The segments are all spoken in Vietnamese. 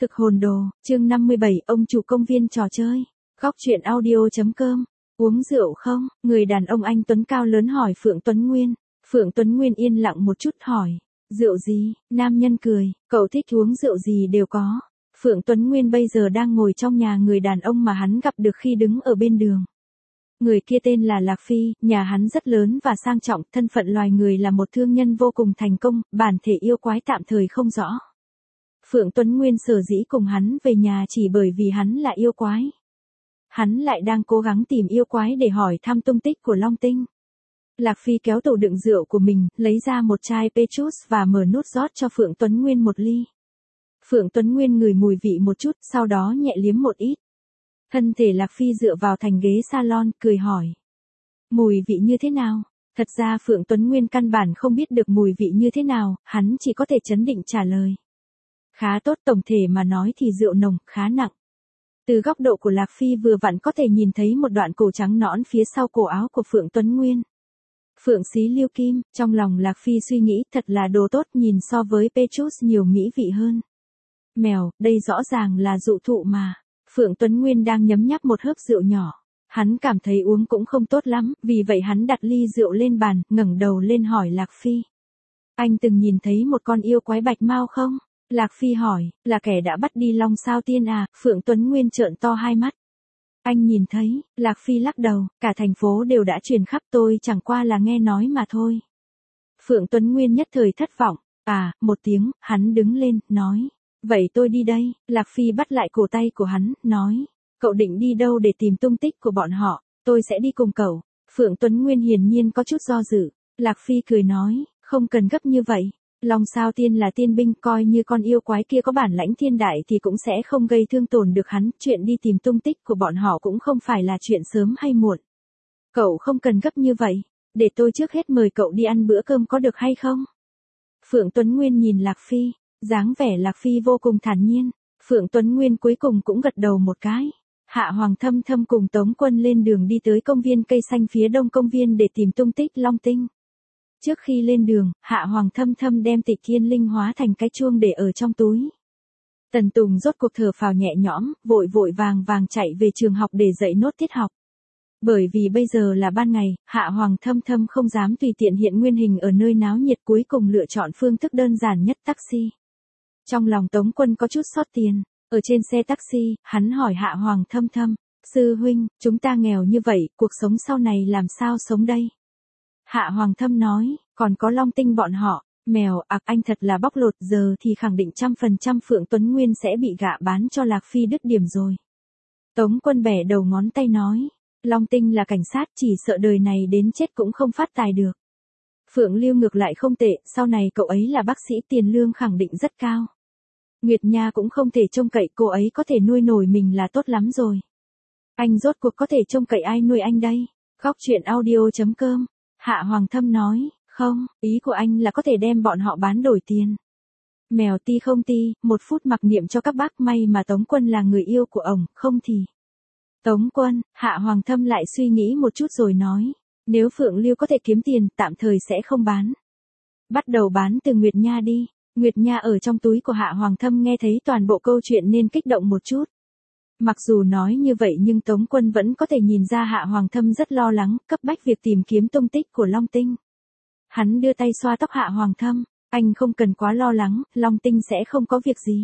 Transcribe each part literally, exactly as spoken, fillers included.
Thực hồn đồ, chương năm mươi bảy, ông chủ công viên trò chơi. Góc truyện audio.com. Uống rượu không? Người đàn ông anh Tuấn cao lớn hỏi Phượng Tuấn Nguyên. Phượng Tuấn Nguyên yên lặng một chút hỏi. Rượu gì? Nam nhân cười. Cậu thích uống rượu gì đều có. Phượng Tuấn Nguyên bây giờ đang ngồi trong nhà người đàn ông mà hắn gặp được khi đứng ở bên đường. Người kia tên là Lạc Phi, nhà hắn rất lớn và sang trọng, thân phận loài người là một thương nhân vô cùng thành công, bản thể yêu quái tạm thời không rõ. Phượng Tuấn Nguyên sở dĩ cùng hắn về nhà chỉ bởi vì hắn là yêu quái. Hắn lại đang cố gắng tìm yêu quái để hỏi thăm tung tích của Long Tinh. Lạc Phi kéo tủ đựng rượu của mình, lấy ra một chai Petrus và mở nút rót cho Phượng Tuấn Nguyên một ly. Phượng Tuấn Nguyên ngửi mùi vị một chút, sau đó nhẹ liếm một ít. Thân thể Lạc Phi dựa vào thành ghế salon, cười hỏi. Mùi vị như thế nào? Thật ra Phượng Tuấn Nguyên căn bản không biết được mùi vị như thế nào, hắn chỉ có thể trấn định trả lời. Khá tốt, tổng thể mà nói thì rượu nồng, khá nặng. Từ góc độ của Lạc Phi vừa vặn có thể nhìn thấy một đoạn cổ trắng nõn phía sau cổ áo của Phượng Tuấn Nguyên. Phượng xí lưu kim, trong lòng Lạc Phi suy nghĩ thật là đồ tốt, nhìn so với Petrus nhiều mỹ vị hơn. Mèo, đây rõ ràng là dụ thụ mà. Phượng Tuấn Nguyên đang nhấm nháp một hớp rượu nhỏ. Hắn cảm thấy uống cũng không tốt lắm, vì vậy hắn đặt ly rượu lên bàn, ngẩng đầu lên hỏi Lạc Phi. Anh từng nhìn thấy một con yêu quái bạch mao không? Lạc Phi hỏi, là kẻ đã bắt đi Long Sao Tiên à? Phượng Tuấn Nguyên trợn to hai mắt. Anh nhìn thấy, Lạc Phi lắc đầu, cả thành phố đều đã truyền khắp, tôi chẳng qua là nghe nói mà thôi. Phượng Tuấn Nguyên nhất thời thất vọng, à, một tiếng, hắn đứng lên, nói. Vậy tôi đi đây. Lạc Phi bắt lại cổ tay của hắn, nói. Cậu định đi đâu để tìm tung tích của bọn họ? Tôi sẽ đi cùng cậu. Phượng Tuấn Nguyên hiển nhiên có chút do dự. Lạc Phi cười nói, không cần gấp như vậy. Long Sao Tiên là tiên binh, coi như con yêu quái kia có bản lãnh thiên đại thì cũng sẽ không gây thương tổn được hắn. Chuyện đi tìm tung tích của bọn họ cũng không phải là chuyện sớm hay muộn. Cậu không cần gấp như vậy. Để tôi trước hết mời cậu đi ăn bữa cơm có được hay không? Phượng Tuấn Nguyên nhìn Lạc Phi. Dáng vẻ Lạc Phi vô cùng thản nhiên. Phượng Tuấn Nguyên cuối cùng cũng gật đầu một cái. Hạ Hoàng Thâm Thâm cùng Tống Quân lên đường đi tới công viên cây xanh phía đông công viên để tìm tung tích Long Tinh. Trước khi lên đường, Hạ Hoàng Thâm Thâm đem Tịch Thiên Linh hóa thành cái chuông để ở trong túi. Tần Tùng rốt cuộc thở phào nhẹ nhõm, vội vội vàng vàng chạy về trường học để dạy nốt tiết học. Bởi vì bây giờ là ban ngày, Hạ Hoàng Thâm Thâm không dám tùy tiện hiện nguyên hình ở nơi náo nhiệt, cuối cùng lựa chọn phương thức đơn giản nhất, taxi. Trong lòng Tống Quân có chút xót tiền, ở trên xe taxi, hắn hỏi Hạ Hoàng Thâm Thâm, sư huynh, chúng ta nghèo như vậy, cuộc sống sau này làm sao sống đây? Hạ Hoàng Thâm nói, còn có Long Tinh bọn họ, mèo, ạc anh thật là bóc lột, giờ thì khẳng định trăm phần trăm Phượng Tuấn Nguyên sẽ bị gạ bán cho Lạc Phi đứt điểm rồi. Tống Quân bẻ đầu ngón tay nói, Long Tinh là cảnh sát, chỉ sợ đời này đến chết cũng không phát tài được. Phượng Lưu ngược lại không tệ, sau này cậu ấy là bác sĩ, tiền lương khẳng định rất cao. Nguyệt Nha cũng không thể trông cậy, cô ấy có thể nuôi nổi mình là tốt lắm rồi. Anh rốt cuộc có thể trông cậy ai nuôi anh đây? Góc truyện audio.com. Hạ Hoàng Thâm nói, không, ý của anh là có thể đem bọn họ bán đổi tiền. Mèo ti không ti, một phút mặc niệm cho các bác, may mà Tống Quân là người yêu của ổng, không thì. Tống Quân, Hạ Hoàng Thâm lại suy nghĩ một chút rồi nói, nếu Phượng Lưu có thể kiếm tiền, tạm thời sẽ không bán. Bắt đầu bán từ Nguyệt Nha đi. Nguyệt Nha ở trong túi của Hạ Hoàng Thâm nghe thấy toàn bộ câu chuyện nên kích động một chút. Mặc dù nói như vậy nhưng Tống Quân vẫn có thể nhìn ra Hạ Hoàng Thâm rất lo lắng, cấp bách việc tìm kiếm tung tích của Long Tinh. Hắn đưa tay xoa tóc Hạ Hoàng Thâm, anh không cần quá lo lắng, Long Tinh sẽ không có việc gì.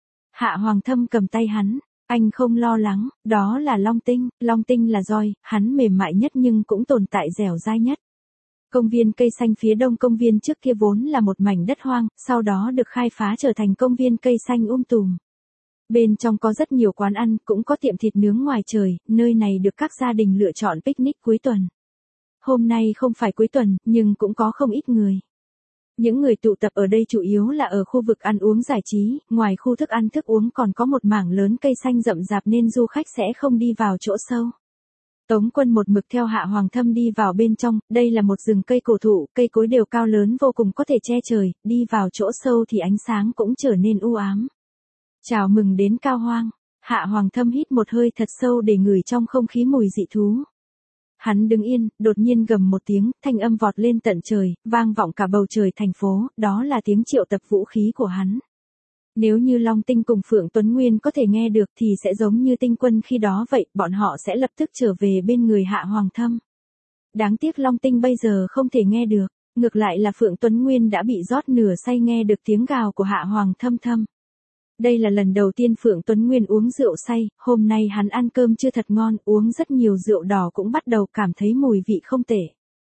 Hạ Hoàng Thâm cầm tay hắn, anh không lo lắng, đó là Long Tinh, Long Tinh là roi, hắn mềm mại nhất nhưng cũng tồn tại dẻo dai nhất. Công viên cây xanh phía đông công viên trước kia vốn là một mảnh đất hoang, sau đó được khai phá trở thành công viên cây xanh um tùm. Bên trong có rất nhiều quán ăn, cũng có tiệm thịt nướng ngoài trời, nơi này được các gia đình lựa chọn picnic cuối tuần. Hôm nay không phải cuối tuần, nhưng cũng có không ít người. Những người tụ tập ở đây chủ yếu là ở khu vực ăn uống giải trí, ngoài khu thức ăn thức uống còn có một mảng lớn cây xanh rậm rạp nên du khách sẽ không đi vào chỗ sâu. Tống Quân một mực theo Hạ Hoàng Thâm đi vào bên trong, đây là một rừng cây cổ thụ, cây cối đều cao lớn vô cùng có thể che trời, đi vào chỗ sâu thì ánh sáng cũng trở nên u ám. Chào mừng đến Cao Hoang. Hạ Hoàng Thâm hít một hơi thật sâu để ngửi trong không khí mùi dị thú. Hắn đứng yên, đột nhiên gầm một tiếng, thanh âm vọt lên tận trời, vang vọng cả bầu trời thành phố, đó là tiếng triệu tập vũ khí của hắn. Nếu như Long Tinh cùng Phượng Tuấn Nguyên có thể nghe được thì sẽ giống như Tinh Quân khi đó vậy, bọn họ sẽ lập tức trở về bên người Hạ Hoàng Thâm. Đáng tiếc Long Tinh bây giờ không thể nghe được, ngược lại là Phượng Tuấn Nguyên đã bị rót nửa say nghe được tiếng gào của Hạ Hoàng Thâm Thâm. Đây là lần đầu tiên Phượng Tuấn Nguyên uống rượu say, hôm nay hắn ăn cơm chưa thật ngon, uống rất nhiều rượu đỏ cũng bắt đầu cảm thấy mùi vị không tệ.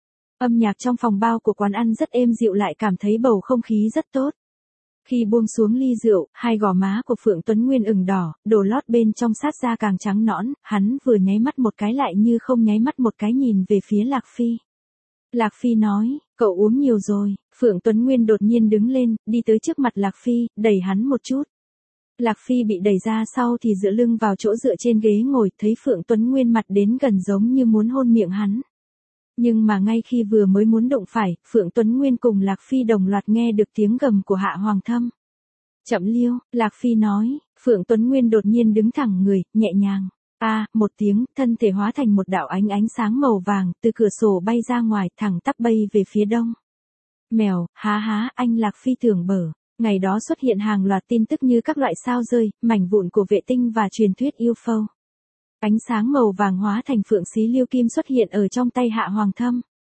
Âm nhạc trong phòng bao của quán ăn rất êm dịu, lại cảm thấy bầu không khí rất tốt. Khi buông xuống ly rượu, hai gò má của Phượng Tuấn Nguyên ửng đỏ, đồ lót bên trong sát ra càng trắng nõn, hắn vừa nháy mắt một cái lại như không nháy mắt một cái nhìn về phía Lạc Phi. Lạc Phi nói, cậu uống nhiều rồi. Phượng Tuấn Nguyên đột nhiên đứng lên, đi tới trước mặt Lạc Phi, đẩy hắn một chút. Lạc Phi bị đẩy ra sau thì dựa lưng vào chỗ dựa trên ghế ngồi, thấy Phượng Tuấn Nguyên mặt đến gần giống như muốn hôn miệng hắn. Nhưng mà ngay khi vừa mới muốn đụng phải, Phượng Tuấn Nguyên cùng Lạc Phi đồng loạt nghe được tiếng gầm của Hạ Hoàng Thâm. Chậm liêu, Lạc Phi nói. Phượng Tuấn Nguyên đột nhiên đứng thẳng người, nhẹ nhàng. A, à, một tiếng, thân thể hóa thành một đạo ánh ánh sáng màu vàng, từ cửa sổ bay ra ngoài, thẳng tắp bay về phía đông. Mèo, há há, anh Lạc Phi tưởng bở. Ngày đó xuất hiện hàng loạt tin tức như các loại sao rơi, mảnh vụn của vệ tinh và truyền thuyết u ép ô. Ánh sáng màu vàng hóa thành phượng xí liêu kim xuất hiện ở trong tay Hạ Hoàng Thâm.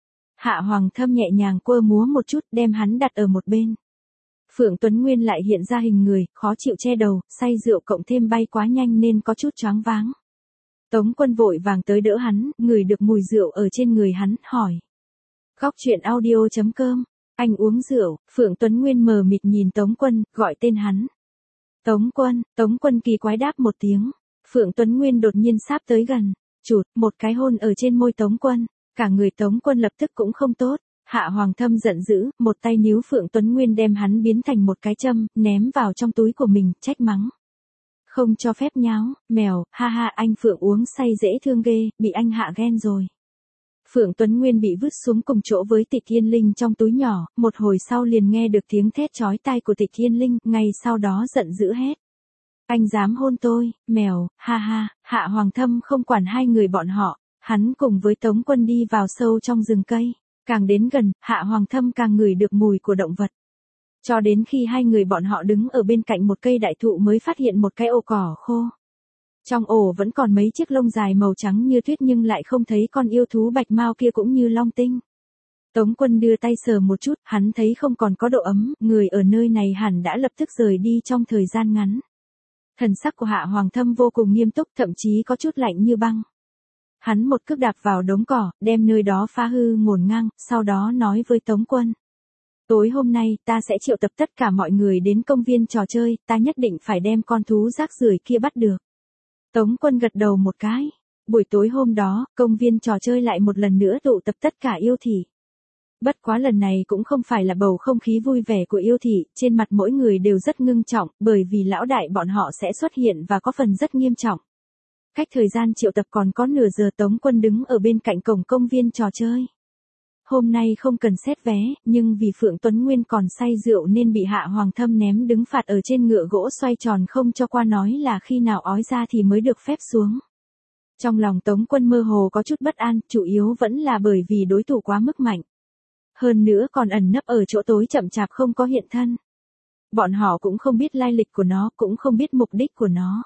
Hạ Hoàng Thâm nhẹ nhàng quơ múa một chút, đem hắn đặt ở một bên. Phượng Tuấn Nguyên lại hiện ra hình người, khó chịu che đầu, say rượu cộng thêm bay quá nhanh nên có chút choáng váng. Tống Quân vội vàng tới đỡ hắn, ngửi được mùi rượu ở trên người hắn, hỏi. Góc truyện audio chấm com, anh uống rượu. Phượng Tuấn Nguyên mờ mịt nhìn Tống Quân, gọi tên hắn. Tống Quân. Tống Quân kỳ quái đáp một tiếng. Phượng Tuấn Nguyên đột nhiên sáp tới gần, chụt một cái hôn ở trên môi Tống Quân, cả người Tống Quân lập tức cũng không tốt. Hạ Hoàng Thâm giận dữ, một tay níu Phượng Tuấn Nguyên đem hắn biến thành một cái châm, ném vào trong túi của mình, trách mắng. Không cho phép nháo, mèo, ha ha, anh Phượng uống say dễ thương ghê, bị anh hạ ghen rồi. Phượng Tuấn Nguyên bị vứt xuống cùng chỗ với Tịch Thiên Linh trong túi nhỏ, một hồi sau liền nghe được tiếng thét chói tai của Tịch Thiên Linh, ngay sau đó giận dữ hét. Anh dám hôn tôi, mèo, ha ha. Hạ Hoàng Thâm không quản hai người bọn họ, hắn cùng với Tống Quân đi vào sâu trong rừng cây. Càng đến gần, Hạ Hoàng Thâm càng ngửi được mùi của động vật. Cho đến khi hai người bọn họ đứng ở bên cạnh một cây đại thụ mới phát hiện một cái ổ cỏ khô. Trong ổ vẫn còn mấy chiếc lông dài màu trắng như tuyết nhưng lại không thấy con yêu thú bạch mao kia cũng như Long Tinh. Tống Quân đưa tay sờ một chút, hắn thấy không còn có độ ấm, người ở nơi này hẳn đã lập tức rời đi trong thời gian ngắn. Thần sắc của Hạ Hoàng Thâm vô cùng nghiêm túc, thậm chí có chút lạnh như băng. Hắn một cước đạp vào đống cỏ, đem nơi đó phá hư ngổn ngang, sau đó nói với Tống Quân. Tối hôm nay, ta sẽ triệu tập tất cả mọi người đến công viên trò chơi, ta nhất định phải đem con thú rác rưởi kia bắt được. Tống Quân gật đầu một cái. Buổi tối hôm đó, công viên trò chơi lại một lần nữa tụ tập tất cả yêu thị. Bất quá lần này cũng không phải là bầu không khí vui vẻ của yêu thị, trên mặt mỗi người đều rất ngưng trọng, bởi vì lão đại bọn họ sẽ xuất hiện và có phần rất nghiêm trọng. Cách thời gian triệu tập còn có nửa giờ, Tống Quân đứng ở bên cạnh cổng công viên trò chơi. Hôm nay không cần xét vé, nhưng vì Phượng Tuấn Nguyên còn say rượu nên bị Hạ Hoàng Thâm ném đứng phạt ở trên ngựa gỗ xoay tròn không cho qua, nói là khi nào ói ra thì mới được phép xuống. Trong lòng Tống Quân mơ hồ có chút bất an, chủ yếu vẫn là bởi vì đối thủ quá mức mạnh. Hơn nữa còn ẩn nấp ở chỗ tối chậm chạp không có hiện thân. Bọn họ cũng không biết lai lịch của nó, cũng không biết mục đích của nó.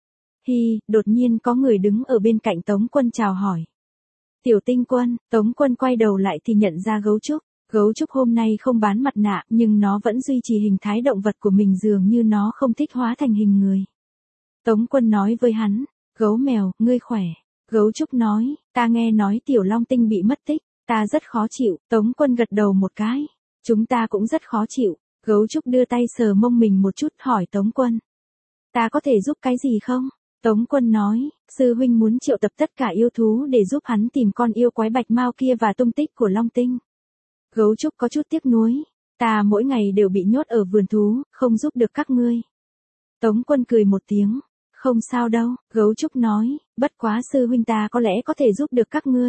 Hi, đột nhiên có người đứng ở bên cạnh Tống Quân chào hỏi. Tiểu Tinh Quân. Tống Quân quay đầu lại thì nhận ra gấu trúc. Gấu trúc hôm nay không bán mặt nạ, nhưng nó vẫn duy trì hình thái động vật của mình, dường như nó không thích hóa thành hình người. Tống Quân nói với hắn, gấu mèo, ngươi khỏe. Gấu trúc nói, ta nghe nói Tiểu Long Tinh bị mất tích, ta rất khó chịu. Tống Quân gật đầu một cái, chúng ta cũng rất khó chịu. Gấu trúc đưa tay sờ mông mình một chút, hỏi Tống Quân, ta có thể giúp cái gì không? Tống Quân nói, sư huynh muốn triệu tập tất cả yêu thú để giúp hắn tìm con yêu quái bạch mao kia và tung tích của Long Tinh. Gấu trúc có chút tiếc nuối, ta mỗi ngày đều bị nhốt ở vườn thú, không giúp được các ngươi. Tống Quân cười một tiếng, không sao đâu. Gấu trúc nói, bất quá sư huynh ta có lẽ có thể giúp được các ngươi.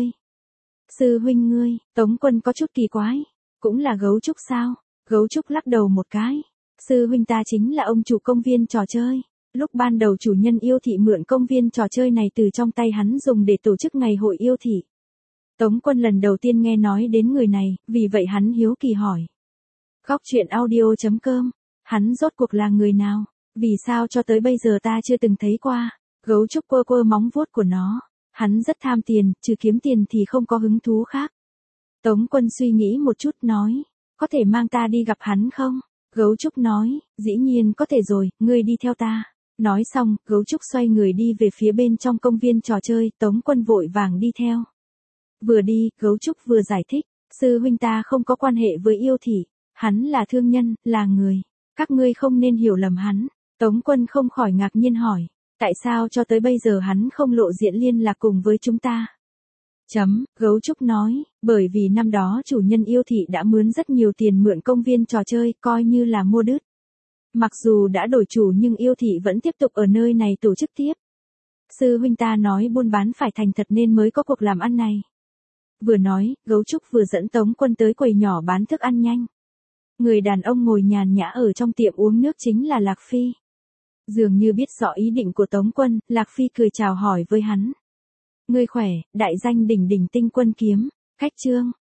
Sư huynh ngươi. Tống Quân có chút kỳ quái, cũng là gấu trúc sao? Gấu trúc lắc đầu một cái, sư huynh ta chính là ông chủ công viên trò chơi. Lúc ban đầu chủ nhân yêu thị mượn công viên trò chơi này từ trong tay hắn dùng để tổ chức ngày hội yêu thị. Tống Quân lần đầu tiên nghe nói đến người này, vì vậy hắn hiếu kỳ hỏi. Góc truyện audio chấm com, hắn rốt cuộc là người nào? Vì sao cho tới bây giờ ta chưa từng thấy qua? Gấu trúc quơ quơ móng vuốt của nó. Hắn rất tham tiền, trừ kiếm tiền thì không có hứng thú khác. Tống Quân suy nghĩ một chút nói, có thể mang ta đi gặp hắn không? Gấu trúc nói, dĩ nhiên có thể rồi, ngươi đi theo ta. Nói xong, gấu trúc xoay người đi về phía bên trong công viên trò chơi, Tống Quân vội vàng đi theo. Vừa đi, gấu trúc vừa giải thích, sư huynh ta không có quan hệ với yêu thị, hắn là thương nhân, là người. Các ngươi không nên hiểu lầm hắn. Tống Quân không khỏi ngạc nhiên hỏi, tại sao cho tới bây giờ hắn không lộ diện liên lạc cùng với chúng ta? Chấm, gấu trúc nói, bởi vì năm đó chủ nhân yêu thị đã mướn rất nhiều tiền mượn công viên trò chơi, coi như là mua đứt. Mặc dù đã đổi chủ nhưng yêu thị vẫn tiếp tục ở nơi này tổ chức tiếp. Sư huynh ta nói buôn bán phải thành thật nên mới có cuộc làm ăn này. Vừa nói, gấu trúc vừa dẫn Tống Quân tới quầy nhỏ bán thức ăn nhanh. Người đàn ông ngồi nhàn nhã ở trong tiệm uống nước chính là Lạc Phi. Dường như biết rõ ý định của Tống Quân, Lạc Phi cười chào hỏi với hắn. Ngươi khỏe, đại danh đỉnh đỉnh Tinh Quân kiếm, khách trương.